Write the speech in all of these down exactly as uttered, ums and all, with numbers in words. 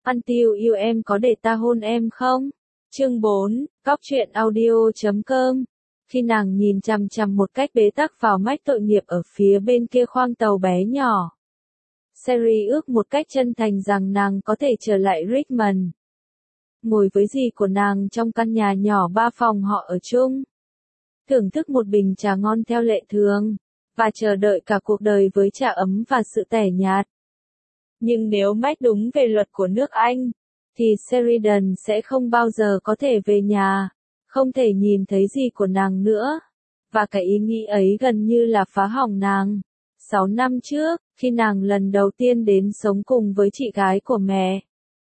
Until yêu em có để ta hôn em không? Chương bốn, Cóc truyện audio chấm com. Khi nàng nhìn chằm chằm một cách bế tắc vào mách tội nghiệp ở phía bên kia khoang tàu bé nhỏ, Sherry ước một cách chân thành rằng nàng có thể trở lại Richmond, ngồi với dì của nàng trong căn nhà nhỏ ba phòng họ ở chung, thưởng thức một bình trà ngon theo lệ thường, và chờ đợi cả cuộc đời với trà ấm và sự tẻ nhạt. Nhưng nếu mách đúng về luật của nước Anh, thì Sheridan sẽ không bao giờ có thể về nhà, không thể nhìn thấy gì của nàng nữa. Và cái ý nghĩ ấy gần như là phá hỏng nàng. Sáu năm trước, khi nàng lần đầu tiên đến sống cùng với chị gái của mẹ,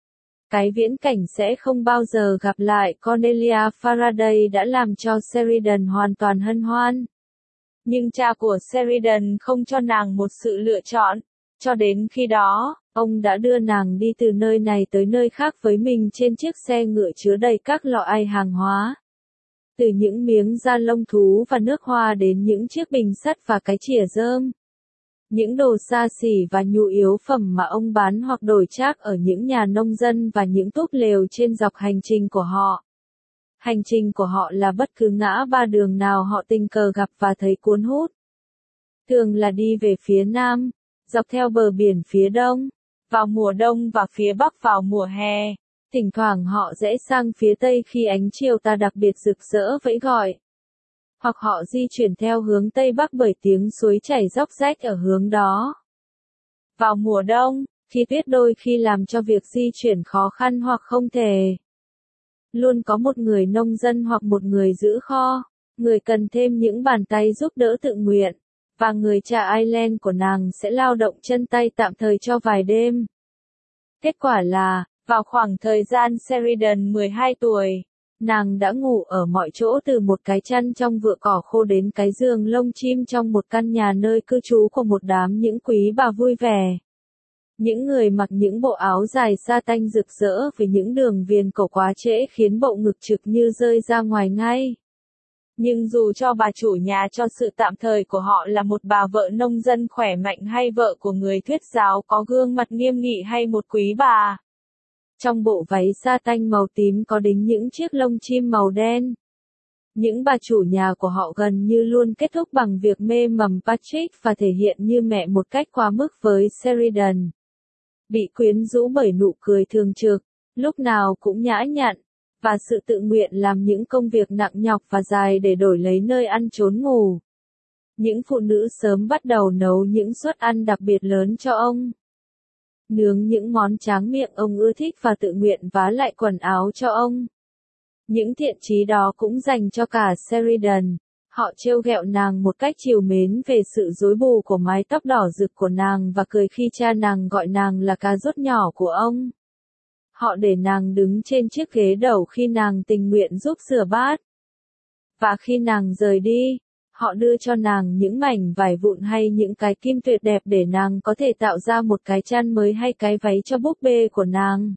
cái viễn cảnh sẽ không bao giờ gặp lại Cornelia Faraday đã làm cho Sheridan hoàn toàn hân hoan. Nhưng cha của Sheridan không cho nàng một sự lựa chọn. Cho đến khi đó, ông đã đưa nàng đi từ nơi này tới nơi khác với mình trên chiếc xe ngựa chứa đầy các loại hàng hóa. Từ những miếng da lông thú và nước hoa đến những chiếc bình sắt và cái chìa rơm. Những đồ xa xỉ và nhu yếu phẩm mà ông bán hoặc đổi trác ở những nhà nông dân và những túp lều trên dọc hành trình của họ. Hành trình của họ là bất cứ ngã ba đường nào họ tình cờ gặp và thấy cuốn hút. Thường là đi về phía nam, dọc theo bờ biển phía đông, vào mùa đông và phía bắc vào mùa hè. Thỉnh thoảng họ rẽ sang phía tây khi ánh chiều tà đặc biệt rực rỡ vẫy gọi. Hoặc họ di chuyển theo hướng tây bắc bởi tiếng suối chảy róc rách ở hướng đó. Vào mùa đông, khi tuyết đôi khi làm cho việc di chuyển khó khăn hoặc không thể, luôn có một người nông dân hoặc một người giữ kho, người cần thêm những bàn tay giúp đỡ tự nguyện, và người cha Ireland của nàng sẽ lao động chân tay tạm thời cho vài đêm. Kết quả là, vào khoảng thời gian Sheridan mười hai tuổi, nàng đã ngủ ở mọi chỗ từ một cái chăn trong vựa cỏ khô đến cái giường lông chim trong một căn nhà nơi cư trú của một đám những quý bà vui vẻ. Những người mặc những bộ áo dài sa tanh rực rỡ với những đường viền cổ quá trễ khiến bộ ngực trực như rơi ra ngoài ngay. Nhưng dù cho bà chủ nhà cho sự tạm thời của họ là một bà vợ nông dân khỏe mạnh hay vợ của người thuyết giáo có gương mặt nghiêm nghị hay một quý bà trong bộ váy sa tanh màu tím có đính những chiếc lông chim màu đen, những bà chủ nhà của họ gần như luôn kết thúc bằng việc mê mầm Patrick và thể hiện như mẹ một cách quá mức với Sheridan. Bị quyến rũ bởi nụ cười thường trực, lúc nào cũng nhã nhặn, và sự tự nguyện làm những công việc nặng nhọc và dài để đổi lấy nơi ăn trốn ngủ. Những phụ nữ sớm bắt đầu nấu những suất ăn đặc biệt lớn cho ông. Nướng những món tráng miệng ông ưa thích và tự nguyện vá lại quần áo cho ông. Những thiện chí đó cũng dành cho cả Sheridan. Họ trêu ghẹo nàng một cách trìu mến về sự rối bù của mái tóc đỏ rực của nàng và cười khi cha nàng gọi nàng là cà rốt nhỏ của ông. Họ để nàng đứng trên chiếc ghế đầu khi nàng tình nguyện giúp rửa bát. Và khi nàng rời đi, họ đưa cho nàng những mảnh vải vụn hay những cái kim tuyệt đẹp để nàng có thể tạo ra một cái chăn mới hay cái váy cho búp bê của nàng.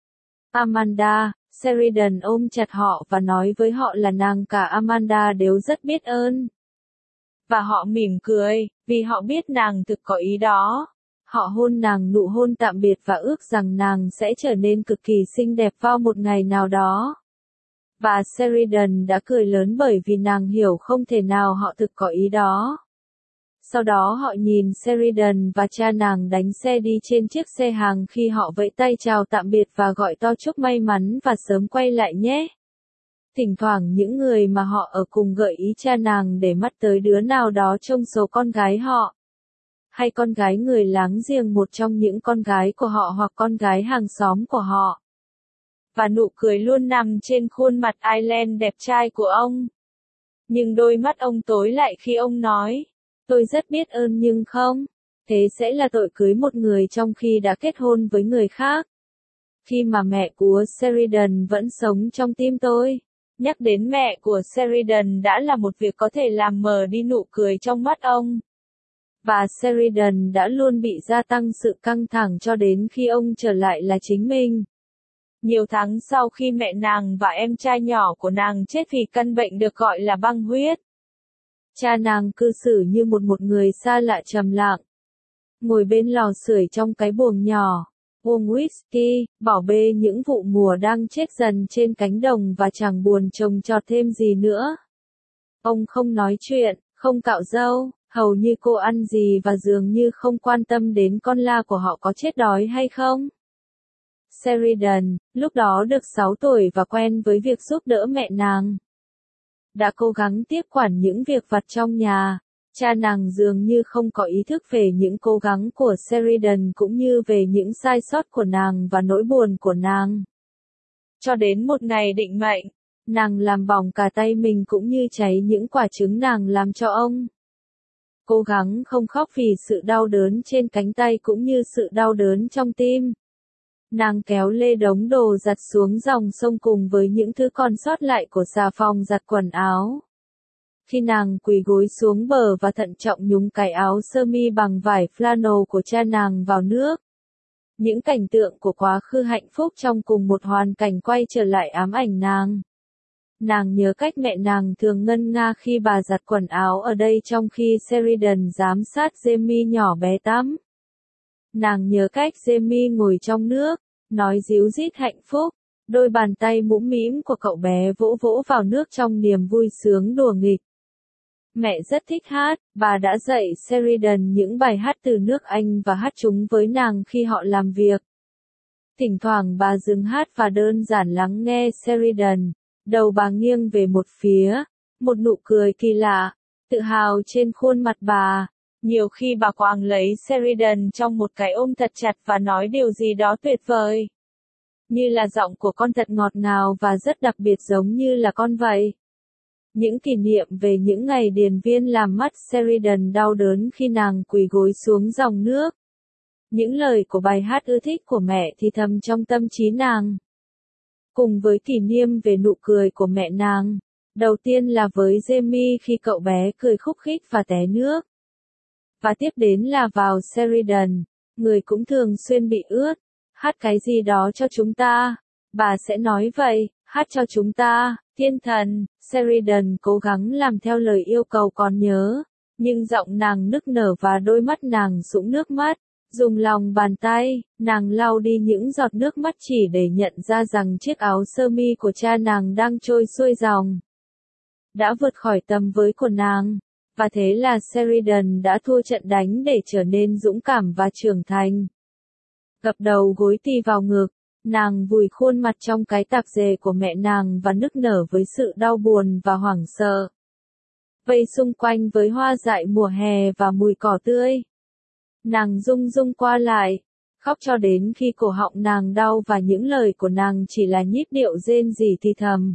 Amanda, Sheridan ôm chặt họ và nói với họ là nàng cả Amanda đều rất biết ơn. Và họ mỉm cười, vì họ biết nàng thực có ý đó. Họ hôn nàng nụ hôn tạm biệt và ước rằng nàng sẽ trở nên cực kỳ xinh đẹp vào một ngày nào đó. Và Sheridan đã cười lớn bởi vì nàng hiểu không thể nào họ thực có ý đó. Sau đó họ nhìn Sheridan và cha nàng đánh xe đi trên chiếc xe hàng khi họ vẫy tay chào tạm biệt và gọi to chúc may mắn và sớm quay lại nhé. Thỉnh thoảng những người mà họ ở cùng gợi ý cha nàng để mắt tới đứa nào đó trong số con gái họ. Hay con gái người láng giềng một trong những con gái của họ hoặc con gái hàng xóm của họ. Và nụ cười luôn nằm trên khuôn mặt Ireland đẹp trai của ông. Nhưng đôi mắt ông tối lại khi ông nói, tôi rất biết ơn nhưng không, thế sẽ là tội cưới một người trong khi đã kết hôn với người khác. Khi mà mẹ của Sheridan vẫn sống trong tim tôi, nhắc đến mẹ của Sheridan đã là một việc có thể làm mờ đi nụ cười trong mắt ông. Và Sheridan đã luôn bị gia tăng sự căng thẳng cho đến khi ông trở lại là chính mình. Nhiều tháng sau khi mẹ nàng và em trai nhỏ của nàng chết vì căn bệnh được gọi là băng huyết, cha nàng cư xử như một một người xa lạ trầm lặng, ngồi bên lò sưởi trong cái buồng nhỏ, uống whisky, bỏ bê những vụ mùa đang chết dần trên cánh đồng và chẳng buồn trồng trọt thêm gì nữa. Ông không nói chuyện, không cạo râu, hầu như cô ăn gì và dường như không quan tâm đến con la của họ có chết đói hay không. Sheridan, lúc đó được sáu tuổi và quen với việc giúp đỡ mẹ nàng, đã cố gắng tiếp quản những việc vặt trong nhà. Cha nàng dường như không có ý thức về những cố gắng của Sheridan cũng như về những sai sót của nàng và nỗi buồn của nàng. Cho đến một ngày định mệnh, nàng làm bỏng cả tay mình cũng như cháy những quả trứng nàng làm cho ông. Cố gắng không khóc vì sự đau đớn trên cánh tay cũng như sự đau đớn trong tim. Nàng kéo lê đống đồ giặt xuống dòng sông cùng với những thứ còn sót lại của xà phòng giặt quần áo. Khi nàng quỳ gối xuống bờ và thận trọng nhúng cái áo sơ mi bằng vải flannel của cha nàng vào nước, những cảnh tượng của quá khứ hạnh phúc trong cùng một hoàn cảnh quay trở lại ám ảnh nàng. Nàng nhớ cách mẹ nàng thường ngân nga khi bà giặt quần áo ở đây trong khi Sheridan giám sát Jamie nhỏ bé tắm. Nàng nhớ cách Jamie ngồi trong nước, nói ríu rít hạnh phúc, đôi bàn tay mũm mĩm của cậu bé vỗ vỗ vào nước trong niềm vui sướng đùa nghịch. Mẹ rất thích hát, bà đã dạy Sheridan những bài hát từ nước Anh và hát chúng với nàng khi họ làm việc. Thỉnh thoảng bà dừng hát và đơn giản lắng nghe Sheridan, đầu bà nghiêng về một phía, một nụ cười kỳ lạ, tự hào trên khuôn mặt bà. Nhiều khi bà quàng lấy Sheridan trong một cái ôm thật chặt và nói điều gì đó tuyệt vời. Như là giọng của con thật ngọt ngào và rất đặc biệt giống như là con vậy. Những kỷ niệm về những ngày điền viên làm mắt Sheridan đau đớn khi nàng quỳ gối xuống dòng nước. Những lời của bài hát ưa thích của mẹ thì thầm trong tâm trí nàng. Cùng với kỷ niệm về nụ cười của mẹ nàng. Đầu tiên là với Jamie khi cậu bé cười khúc khích và té nước. Và tiếp đến là vào Sheridan, người cũng thường xuyên bị ướt. Hát cái gì đó cho chúng ta. Bà sẽ nói vậy, hát cho chúng ta, thiên thần. Sheridan cố gắng làm theo lời yêu cầu còn nhớ, nhưng giọng nàng nức nở và đôi mắt nàng sũng nước mắt. Dùng lòng bàn tay, nàng lau đi những giọt nước mắt chỉ để nhận ra rằng chiếc áo sơ mi của cha nàng đang trôi xuôi dòng. Đã vượt khỏi tầm với của nàng. Và thế là Sheridan đã thua trận đánh để trở nên dũng cảm và trưởng thành. Gập đầu gối tì vào ngực, nàng vùi khuôn mặt trong cái tạp dề của mẹ nàng và nức nở với sự đau buồn và hoảng sợ. Vây xung quanh với hoa dại mùa hè và mùi cỏ tươi. Nàng rung rung qua lại, khóc cho đến khi cổ họng nàng đau và những lời của nàng chỉ là nhíp điệu rên rỉ thì thầm.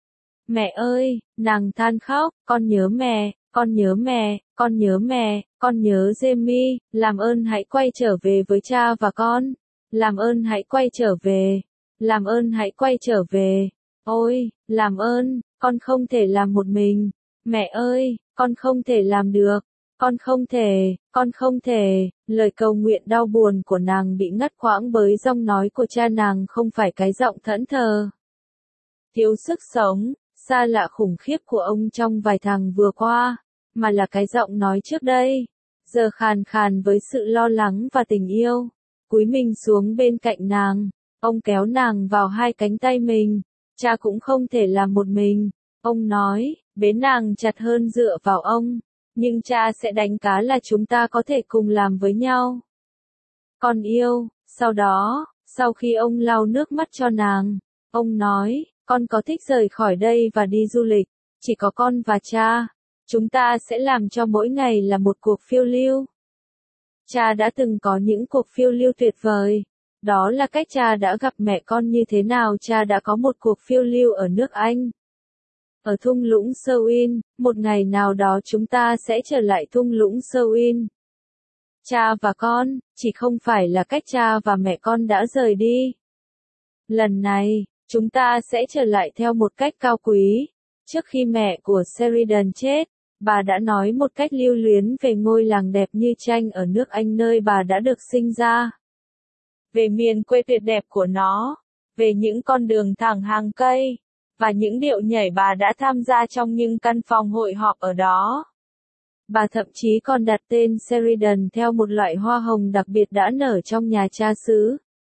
Mẹ ơi, nàng than khóc, con nhớ mẹ. Con nhớ mẹ, con nhớ mẹ, con nhớ Jamie, làm ơn hãy quay trở về với cha và con. Làm ơn hãy quay trở về. Làm ơn hãy quay trở về. Ôi, làm ơn, con không thể làm một mình. Mẹ ơi, con không thể làm được. Con không thể, con không thể. Lời cầu nguyện đau buồn của nàng bị ngắt quãng bởi giọng nói của cha nàng không phải cái giọng thẫn thờ. Thiếu sức sống. Xa lạ khủng khiếp của ông trong vài tháng vừa qua, mà là cái giọng nói trước đây, giờ khàn khàn với sự lo lắng và tình yêu. Cúi mình xuống bên cạnh nàng, ông kéo nàng vào hai cánh tay mình, cha cũng không thể làm một mình, ông nói, bế nàng chặt hơn dựa vào ông, nhưng cha sẽ đánh cá là chúng ta có thể cùng làm với nhau. Con yêu, sau đó, sau khi ông lau nước mắt cho nàng, ông nói, con có thích rời khỏi đây và đi du lịch, chỉ có con và cha. Chúng ta sẽ làm cho mỗi ngày là một cuộc phiêu lưu. Cha đã từng có những cuộc phiêu lưu tuyệt vời. Đó là cách cha đã gặp mẹ con như thế nào. Cha đã có một cuộc phiêu lưu ở nước Anh. Ở thung lũng Sewin, một ngày nào đó chúng ta sẽ trở lại thung lũng Sewin. Cha và con, chỉ không phải là cách cha và mẹ con đã rời đi. Lần này, chúng ta sẽ trở lại theo một cách cao quý. Trước khi mẹ của Sheridan chết, bà đã nói một cách lưu luyến về ngôi làng đẹp như tranh ở nước Anh nơi bà đã được sinh ra. Về miền quê tuyệt đẹp của nó, về những con đường thẳng hàng cây, và những điệu nhảy bà đã tham gia trong những căn phòng hội họp ở đó. Bà thậm chí còn đặt tên Sheridan theo một loại hoa hồng đặc biệt đã nở trong nhà cha xứ.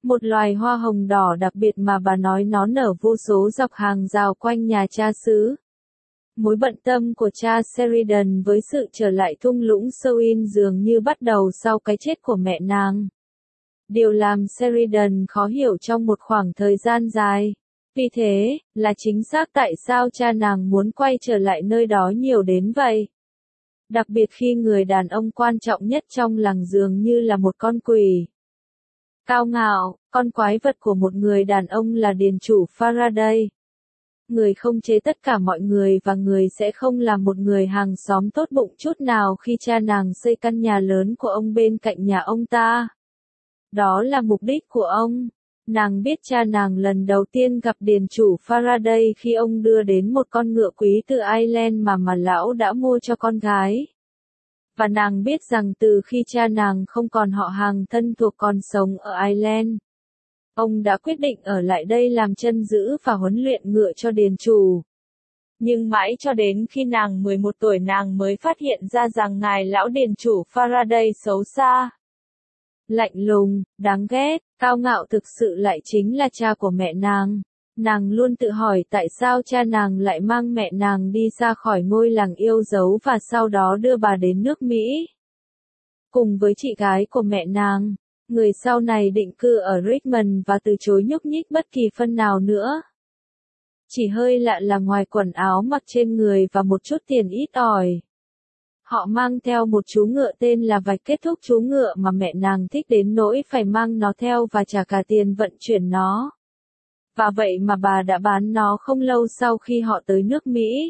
Một loài hoa hồng đỏ đặc biệt mà bà nói nó nở vô số dọc hàng rào quanh nhà cha xứ. Mối bận tâm của cha Sheridan với sự trở lại thung lũng Sewin dường như bắt đầu sau cái chết của mẹ nàng. Điều làm Sheridan khó hiểu trong một khoảng thời gian dài. Vì thế, là chính xác tại sao cha nàng muốn quay trở lại nơi đó nhiều đến vậy. Đặc biệt khi người đàn ông quan trọng nhất trong làng dường như là một con quỷ. Cao ngạo, con quái vật của một người đàn ông là điền chủ Faraday. Người không chế tất cả mọi người và người sẽ không là một người hàng xóm tốt bụng chút nào khi cha nàng xây căn nhà lớn của ông bên cạnh nhà ông ta. Đó là mục đích của ông. Nàng biết cha nàng lần đầu tiên gặp điền chủ Faraday khi ông đưa đến một con ngựa quý từ Ireland mà mà lão đã mua cho con gái. Và nàng biết rằng từ khi cha nàng không còn họ hàng thân thuộc còn sống ở Ireland, ông đã quyết định ở lại đây làm chân giữ và huấn luyện ngựa cho điền chủ. Nhưng mãi cho đến khi nàng mười một tuổi nàng mới phát hiện ra rằng ngài lão điền chủ Faraday xấu xa, lạnh lùng, đáng ghét, cao ngạo thực sự lại chính là cha của mẹ nàng. Nàng luôn tự hỏi tại sao cha nàng lại mang mẹ nàng đi ra khỏi ngôi làng yêu dấu và sau đó đưa bà đến nước Mỹ. Cùng với chị gái của mẹ nàng, người sau này định cư ở Richmond và từ chối nhúc nhích bất kỳ phân nào nữa. Chỉ hơi lạ là ngoài quần áo mặc trên người và một chút tiền ít ỏi, họ mang theo một chú ngựa tên là Vạch, kết thúc chú ngựa mà mẹ nàng thích đến nỗi phải mang nó theo và trả cả tiền vận chuyển nó. Và vậy mà bà đã bán nó không lâu sau khi họ tới nước Mỹ.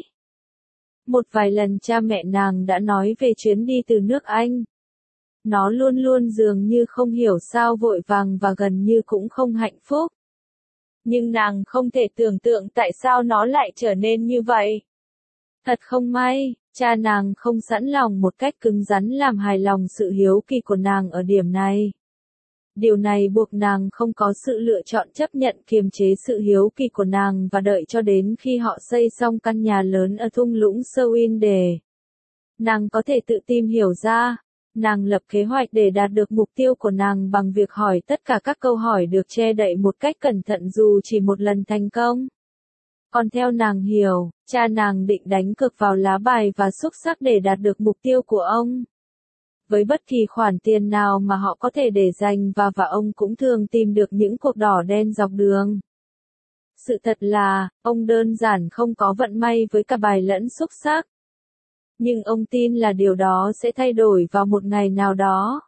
Một vài lần cha mẹ nàng đã nói về chuyến đi từ nước Anh. Nó luôn luôn dường như không hiểu sao vội vàng và gần như cũng không hạnh phúc. Nhưng nàng không thể tưởng tượng tại sao nó lại trở nên như vậy. Thật không may, cha nàng không sẵn lòng một cách cứng rắn làm hài lòng sự hiếu kỳ của nàng ở điểm này. Điều này buộc nàng không có sự lựa chọn chấp nhận kiềm chế sự hiếu kỳ của nàng và đợi cho đến khi họ xây xong căn nhà lớn ở thung lũng Sewin để nàng có thể tự tìm hiểu ra. Nàng lập kế hoạch để đạt được mục tiêu của nàng bằng việc hỏi tất cả các câu hỏi được che đậy một cách cẩn thận dù chỉ một lần thành công. Còn theo nàng hiểu, cha nàng định đánh cược vào lá bài và xúc xắc để đạt được mục tiêu của ông. Với bất kỳ khoản tiền nào mà họ có thể để dành và và ông cũng thường tìm được những cuộc đỏ đen dọc đường. Sự thật là, ông đơn giản không có vận may với cả bài lẫn xúc xắc. Nhưng ông tin là điều đó sẽ thay đổi vào một ngày nào đó.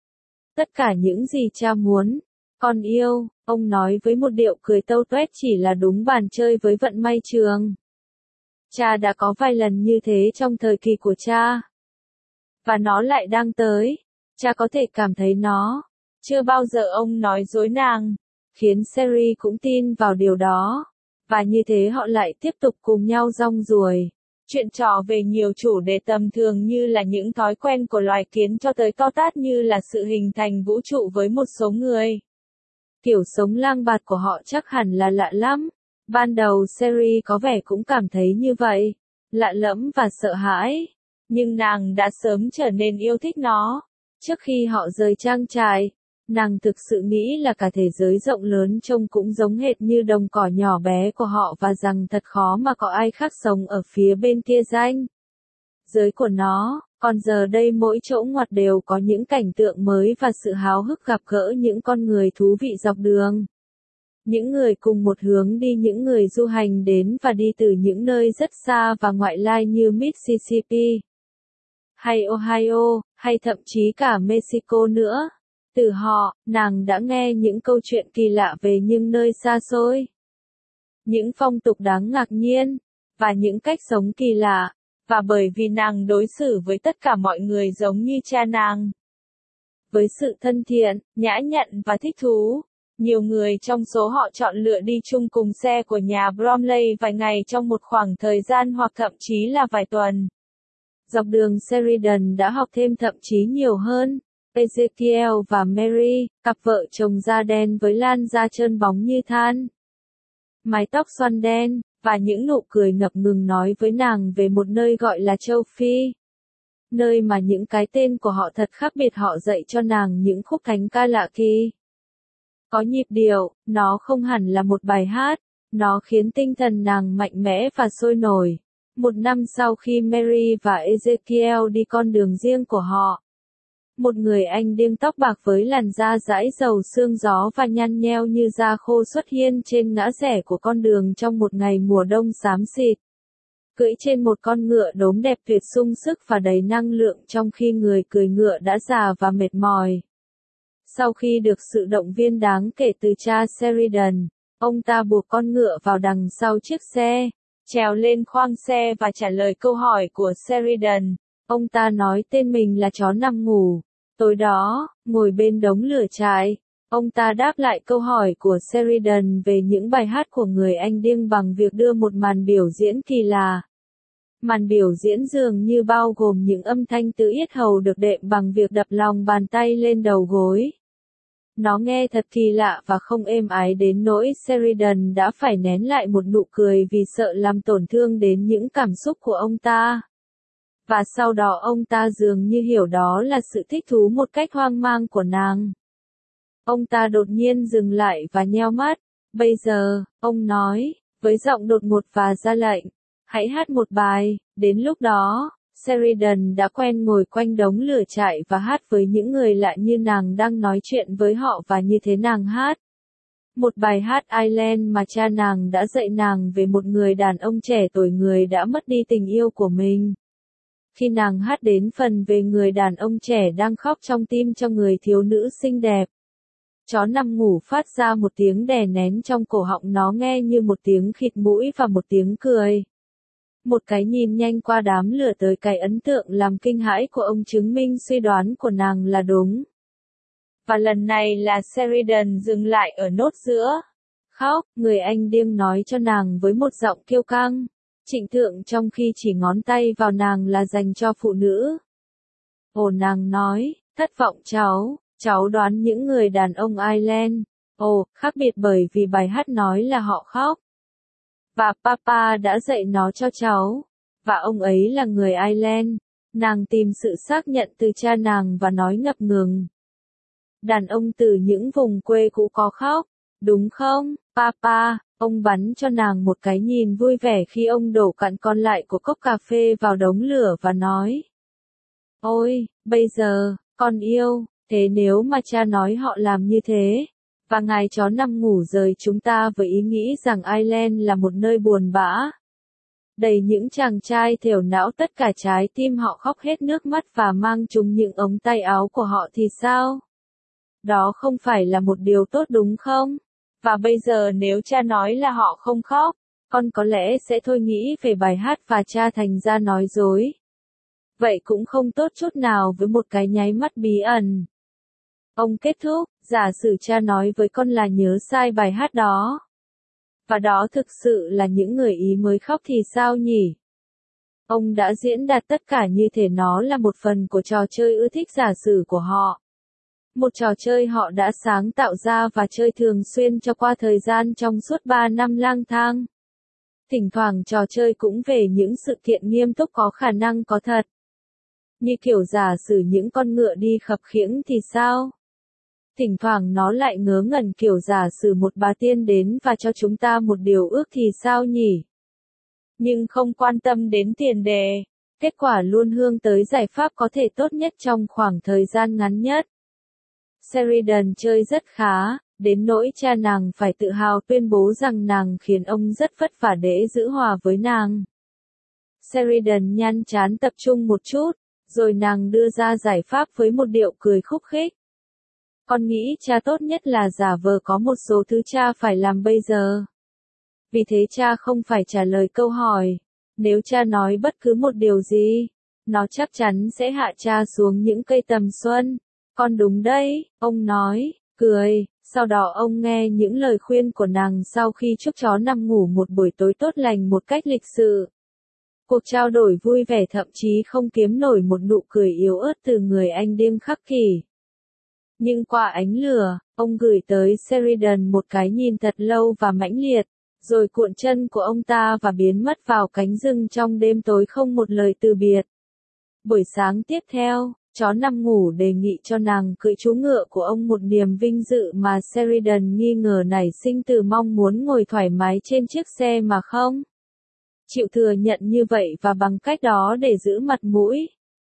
Tất cả những gì cha muốn, con yêu, ông nói với một điệu cười tâu tuét, chỉ là đúng bàn chơi với vận may trường. Cha đã có vài lần như thế trong thời kỳ của cha. Và nó lại đang tới. Cha có thể cảm thấy nó. Chưa bao giờ ông nói dối nàng. Khiến Sherry cũng tin vào điều đó. Và như thế họ lại tiếp tục cùng nhau rong ruổi. Chuyện trò về nhiều chủ đề tầm thường như là những thói quen của loài kiến cho tới to tát như là sự hình thành vũ trụ với một số người. Kiểu sống lang bạt của họ chắc hẳn là lạ lắm. Ban đầu Sherry có vẻ cũng cảm thấy như vậy. Lạ lẫm và sợ hãi. Nhưng nàng đã sớm trở nên yêu thích nó. Trước khi họ rời trang trại, nàng thực sự nghĩ là cả thế giới rộng lớn trông cũng giống hệt như đồng cỏ nhỏ bé của họ và rằng thật khó mà có ai khác sống ở phía bên kia ranh giới của nó. Còn giờ đây mỗi chỗ ngoặt đều có những cảnh tượng mới và sự háo hức gặp gỡ những con người thú vị dọc đường. Những người cùng một hướng đi, những người du hành đến và đi từ những nơi rất xa và ngoại lai như Mississippi, hay Ohio, hay thậm chí cả Mexico nữa. Từ họ, nàng đã nghe những câu chuyện kỳ lạ về những nơi xa xôi, những phong tục đáng ngạc nhiên, và những cách sống kỳ lạ. Và bởi vì nàng đối xử với tất cả mọi người giống như cha nàng, với sự thân thiện, nhã nhặn và thích thú, nhiều người trong số họ chọn lựa đi chung cùng xe của nhà Bromley vài ngày trong một khoảng thời gian hoặc thậm chí là vài tuần. Dọc đường Sheridan đã học thêm thậm chí nhiều hơn. Ezekiel và Mary, cặp vợ chồng da đen với làn da trơn bóng như than, mái tóc xoăn đen, và những nụ cười ngập ngừng nói với nàng về một nơi gọi là châu Phi. Nơi mà những cái tên của họ thật khác biệt, họ dạy cho nàng những khúc thánh ca lạ kỳ. có nhịp điệu, nó không hẳn là một bài hát, nó khiến tinh thần nàng mạnh mẽ và sôi nổi. Một năm sau khi Mary và Ezekiel đi con đường riêng của họ, một người anh điêng tóc bạc với làn da dãi dầu sương gió và nhăn nheo như da khô xuất hiện trên ngã rẽ của con đường trong một ngày mùa đông xám xịt. Cưỡi trên một con ngựa đốm đẹp tuyệt sung sức và đầy năng lượng trong khi người cưỡi ngựa đã già và mệt mỏi. Sau khi được sự động viên đáng kể từ cha Sheridan, ông ta buộc con ngựa vào đằng sau chiếc xe, trèo lên khoang xe và trả lời câu hỏi của Sheridan. Ông ta nói tên mình là chó nằm ngủ. Tối đó, ngồi bên đống lửa trại, ông ta đáp lại câu hỏi của Sheridan về những bài hát của người anh điên bằng việc đưa một màn biểu diễn kỳ lạ. Màn biểu diễn dường như bao gồm những âm thanh từ yết hầu được đệm bằng việc đập lòng bàn tay lên đầu gối. Nó nghe thật kỳ lạ và không êm ái đến nỗi Sheridan đã phải nén lại một nụ cười vì sợ làm tổn thương đến những cảm xúc của ông ta. Và sau đó ông ta dường như hiểu đó là sự thích thú một cách hoang mang của nàng. Ông ta đột nhiên dừng lại và nheo mắt. Bây giờ, ông nói, với giọng đột ngột và ra lệnh, hãy hát một bài. Đến lúc đó, Sheridan đã quen ngồi quanh đống lửa trại và hát với những người lạ như nàng đang nói chuyện với họ và như thế nàng hát. Một bài hát Ireland mà cha nàng đã dạy nàng về một người đàn ông trẻ tuổi người đã mất đi tình yêu của mình. Khi nàng hát đến phần về người đàn ông trẻ đang khóc trong tim cho người thiếu nữ xinh đẹp, chó nằm ngủ phát ra một tiếng đè nén trong cổ họng, nó nghe như một tiếng khịt mũi và một tiếng cười. Một cái nhìn nhanh qua đám lửa tới cái ấn tượng làm kinh hãi của ông chứng minh suy đoán của nàng là đúng. Và lần này là Sheridan dừng lại ở nốt giữa. Khóc, người anh điên nói cho nàng với một giọng kiêu căng, trịnh thượng trong khi chỉ ngón tay vào nàng là dành cho phụ nữ. Ồ, nàng nói, thất vọng cháu, cháu đoán những người đàn ông Ireland. Ồ, khác biệt bởi vì bài hát nói là họ khóc. Và Papa đã dạy nó cho cháu. Và ông ấy là người Ireland. Nàng tìm sự xác nhận từ cha nàng và nói ngập ngừng. Đàn ông từ những vùng quê cũ có khóc, đúng không, Papa? Ông bắn cho nàng một cái nhìn vui vẻ khi ông đổ cạn còn lại của cốc cà phê vào đống lửa và nói. Ôi, bây giờ, con yêu, thế nếu mà cha nói họ làm như thế, và ngài chó nằm ngủ rời chúng ta với ý nghĩ rằng Ireland là một nơi buồn bã, đầy những chàng trai thều não, tất cả trái tim họ khóc hết nước mắt và mang chúng những ống tay áo của họ thì sao? Đó không phải là một điều tốt đúng không? Và bây giờ nếu cha nói là họ không khóc, con có lẽ sẽ thôi nghĩ về bài hát và cha thành ra nói dối. Vậy cũng không tốt chút nào với một cái nháy mắt bí ẩn. Ông kết thúc, giả sử cha nói với con là nhớ sai bài hát đó. Và đó thực sự là những người Ý mới khóc thì sao nhỉ? Ông đã diễn đạt tất cả như thể nó là một phần của trò chơi ưa thích giả sử của họ. Một trò chơi họ đã sáng tạo ra và chơi thường xuyên cho qua thời gian trong suốt ba năm lang thang. Thỉnh thoảng trò chơi cũng về những sự kiện nghiêm túc có khả năng có thật. Như kiểu giả sử những con ngựa đi khập khiễng thì sao? Thỉnh thoảng nó lại ngớ ngẩn kiểu giả sử một bà tiên đến và cho chúng ta một điều ước thì sao nhỉ? Nhưng không quan tâm đến tiền đề, kết quả luôn hướng tới giải pháp có thể tốt nhất trong khoảng thời gian ngắn nhất. Sheridan chơi rất khá, đến nỗi cha nàng phải tự hào tuyên bố rằng nàng khiến ông rất vất vả để giữ hòa với nàng. Sheridan nhăn trán tập trung một chút, rồi nàng đưa ra giải pháp với một điệu cười khúc khích. Con nghĩ cha tốt nhất là giả vờ có một số thứ cha phải làm bây giờ. Vì thế cha không phải trả lời câu hỏi. Nếu cha nói bất cứ một điều gì, nó chắc chắn sẽ hạ cha xuống những cây tầm xuân. Con đúng đấy, ông nói, cười, sau đó ông nghe những lời khuyên của nàng sau khi chúc chó nằm ngủ một buổi tối tốt lành một cách lịch sự. Cuộc trao đổi vui vẻ thậm chí không kiếm nổi một nụ cười yếu ớt từ người anh điên khắc kỷ. Nhưng qua ánh lửa, ông gửi tới Sheridan một cái nhìn thật lâu và mãnh liệt, rồi cuộn chân của ông ta và biến mất vào cánh rừng trong đêm tối không một lời từ biệt. Buổi sáng tiếp theo, Chó nằm ngủ đề nghị cho nàng cưỡi chú ngựa của ông, một niềm vinh dự mà Sheridan nghi ngờ nảy sinh từ mong muốn ngồi thoải mái trên chiếc xe mà không chịu thừa nhận như vậy và bằng cách đó để giữ mặt mũi.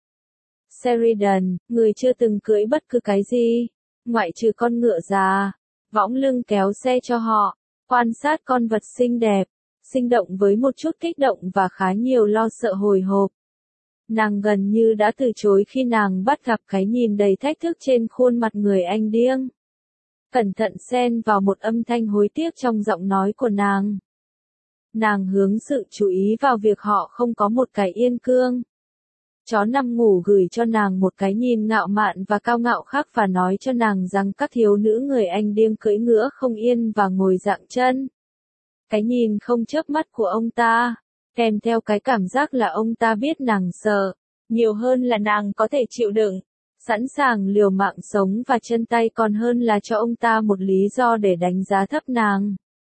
Sheridan, người chưa từng cưỡi bất cứ cái gì, ngoại trừ con ngựa già, võng lưng kéo xe cho họ, quan sát con vật xinh đẹp, sinh động với một chút kích động và khá nhiều lo sợ hồi hộp. Nàng gần như đã từ chối khi nàng bắt gặp cái nhìn đầy thách thức trên khuôn mặt người anh điên. Cẩn thận xen vào một âm thanh hối tiếc trong giọng nói của nàng. Nàng hướng sự chú ý vào việc họ không có một cái yên cương. Chó nằm ngủ gửi cho nàng một cái nhìn ngạo mạn và cao ngạo khác và nói cho nàng rằng các thiếu nữ người anh điên cưỡi ngựa không yên và ngồi dạng chân. Cái nhìn không chớp mắt của ông ta, kèm theo cái cảm giác là ông ta biết nàng sợ, nhiều hơn là nàng có thể chịu đựng, sẵn sàng liều mạng sống và chân tay còn hơn là cho ông ta một lý do để đánh giá thấp nàng.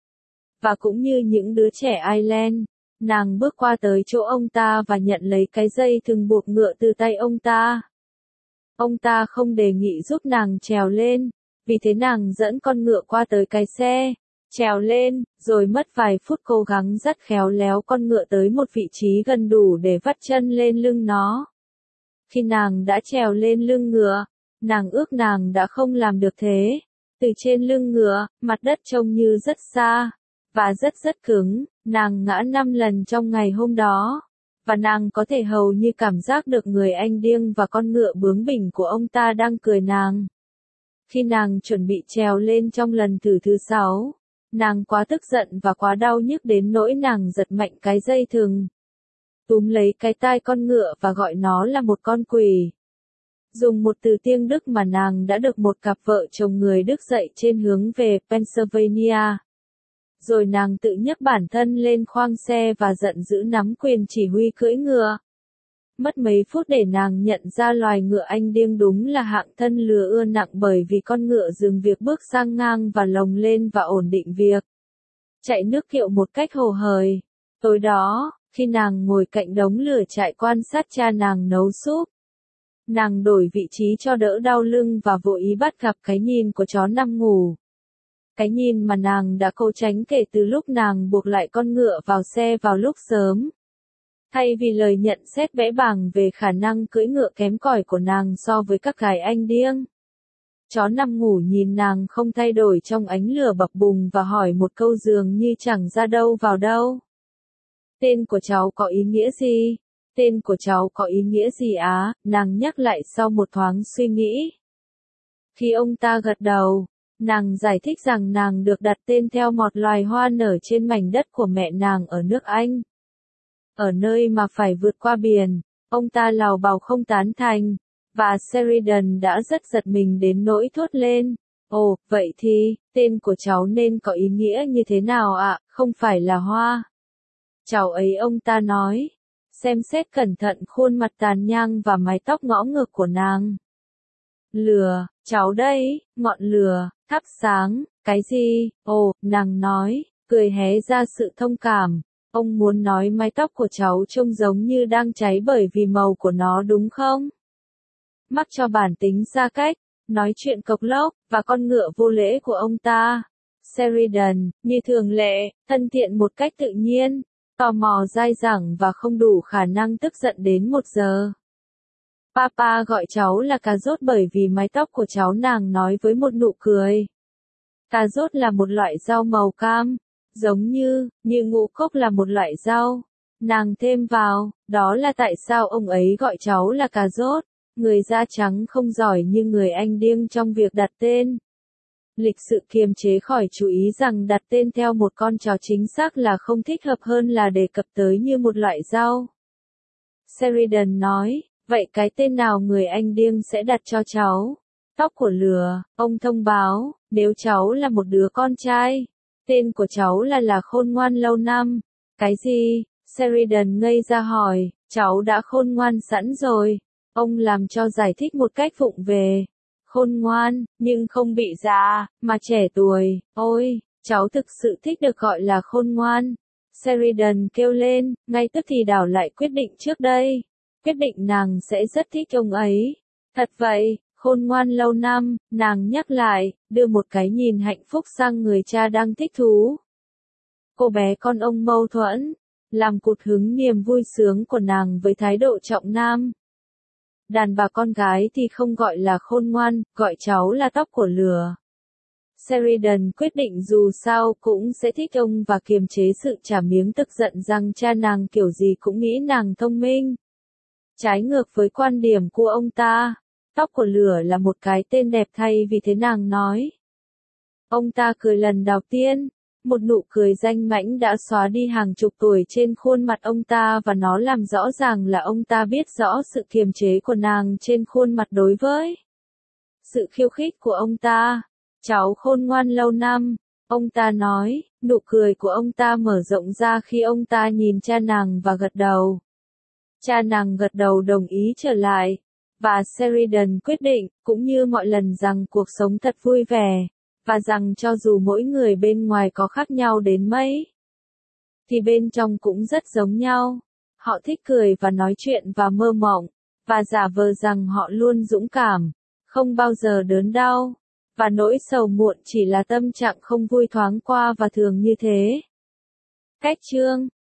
Và cũng như những đứa trẻ Ireland, nàng bước qua tới chỗ ông ta và nhận lấy cái dây thừng buộc ngựa từ tay ông ta. Ông ta không đề nghị giúp nàng trèo lên, vì thế nàng dẫn con ngựa qua tới cái xe, trèo lên, rồi mất vài phút cố gắng dắt khéo léo con ngựa tới một vị trí gần đủ để vắt chân lên lưng nó. Khi nàng đã trèo lên lưng ngựa, nàng ước nàng đã không làm được thế. Từ trên lưng ngựa, mặt đất trông như rất xa, và rất rất cứng, nàng ngã năm lần trong ngày hôm đó, và nàng có thể hầu như cảm giác được người anh điên và con ngựa bướng bỉnh của ông ta đang cười nàng. Khi nàng chuẩn bị trèo lên trong lần thử thứ sáu, nàng quá tức giận và quá đau nhức đến nỗi nàng giật mạnh cái dây thừng, túm lấy cái tai con ngựa và gọi nó là một con quỷ. Dùng một từ tiếng Đức mà nàng đã được một cặp vợ chồng người Đức dạy trên hướng về Pennsylvania. Rồi nàng tự nhấc bản thân lên khoang xe và giận dữ nắm quyền chỉ huy cưỡi ngựa. Mất mấy phút để nàng nhận ra loài ngựa anh điên đúng là hạng thân lừa ưa nặng, bởi vì con ngựa dừng việc bước sang ngang và lồng lên và ổn định việc chạy nước kiệu một cách hồ hởi. Tối đó, khi nàng ngồi cạnh đống lửa trại quan sát cha nàng nấu súp, nàng đổi vị trí cho đỡ đau lưng và vô ý bắt gặp cái nhìn của chó nằm ngủ. Cái nhìn mà nàng đã cố tránh kể từ lúc nàng buộc lại con ngựa vào xe vào lúc sớm. Thay vì lời nhận xét bẽ bàng về khả năng cưỡi ngựa kém cỏi của nàng so với các gái anh điên, chó nằm ngủ nhìn nàng không thay đổi trong ánh lửa bập bùng và hỏi một câu dường như chẳng ra đâu vào đâu. Tên của cháu có ý nghĩa gì? Tên của cháu có ý nghĩa gì á? Nàng nhắc lại sau một thoáng suy nghĩ. Khi ông ta gật đầu, nàng giải thích rằng nàng được đặt tên theo một loài hoa nở trên mảnh đất của mẹ nàng ở nước Anh. Ở nơi mà phải vượt qua biển, ông ta lào bào không tán thành, và Sheridan đã rất giật mình đến nỗi thốt lên. Ồ, vậy thì, tên của cháu nên có ý nghĩa như thế nào ạ? Không phải là hoa. Cháu ấy, ông ta nói, xem xét cẩn thận khuôn mặt tàn nhang và mái tóc ngõ ngược của nàng. Lửa, cháu đây, ngọn lửa, thắp sáng, cái gì? Ồ, nàng nói, cười hé ra sự thông cảm. Ông muốn nói mái tóc của cháu trông giống như đang cháy bởi vì màu của nó đúng không? Mắc cho bản tính xa cách, nói chuyện cộc lốc, và con ngựa vô lễ của ông ta. Sheridan, như thường lệ, thân thiện một cách tự nhiên, tò mò dai dẳng và không đủ khả năng tức giận đến một giờ. Papa gọi cháu là cà rốt bởi vì mái tóc của cháu, nàng nói với một nụ cười. Cà rốt là một loại rau màu cam, giống như, như ngũ cốc là một loại rau. Nàng thêm vào, đó là tại sao ông ấy gọi cháu là cà rốt, người da trắng không giỏi như người anh điên trong việc đặt tên. Lịch sự kiềm chế khỏi chú ý rằng đặt tên theo một con chó chính xác là không thích hợp hơn là đề cập tới như một loại rau. Sheridan nói, vậy cái tên nào người anh điên sẽ đặt cho cháu? Tóc của lửa, ông thông báo, nếu cháu là một đứa con trai, tên của cháu là là khôn ngoan lâu năm. Cái gì? Sheridan ngây ra hỏi, cháu đã khôn ngoan sẵn rồi. Ông làm cho giải thích một cách vụng về. Khôn ngoan, nhưng không bị già, mà trẻ tuổi. Ôi, cháu thực sự thích được gọi là khôn ngoan. Sheridan kêu lên, ngay tức thì đảo lại quyết định trước đây. Quyết định nàng sẽ rất thích ông ấy. Thật vậy, khôn ngoan lâu năm, nàng nhắc lại, đưa một cái nhìn hạnh phúc sang người cha đang thích thú. Cô bé con ông mâu thuẫn, làm cụt hứng niềm vui sướng của nàng với thái độ trọng nam. Đàn bà con gái thì không gọi là khôn ngoan, gọi cháu là tóc của lửa. Sheridan quyết định dù sao cũng sẽ thích ông và kiềm chế sự trả miếng tức giận rằng cha nàng kiểu gì cũng nghĩ nàng thông minh. Trái ngược với quan điểm của ông ta, tóc của lửa là một cái tên đẹp thay vì thế nàng nói. Ông ta cười lần đầu tiên, một nụ cười danh mãnh đã xóa đi hàng chục tuổi trên khuôn mặt ông ta và nó làm rõ ràng là ông ta biết rõ sự kiềm chế của nàng trên khuôn mặt đối với sự khiêu khích của ông ta. Cháu khôn ngoan lâu năm, ông ta nói, nụ cười của ông ta mở rộng ra khi ông ta nhìn cha nàng và gật đầu. Cha nàng gật đầu đồng ý trở lại, và Sheridan quyết định, cũng như mọi lần rằng cuộc sống thật vui vẻ, và rằng cho dù mỗi người bên ngoài có khác nhau đến mấy, thì bên trong cũng rất giống nhau. Họ thích cười và nói chuyện và mơ mộng, và giả vờ rằng họ luôn dũng cảm, không bao giờ đớn đau. Và nỗi sầu muộn chỉ là tâm trạng không vui thoáng qua và thường như thế. Cách chương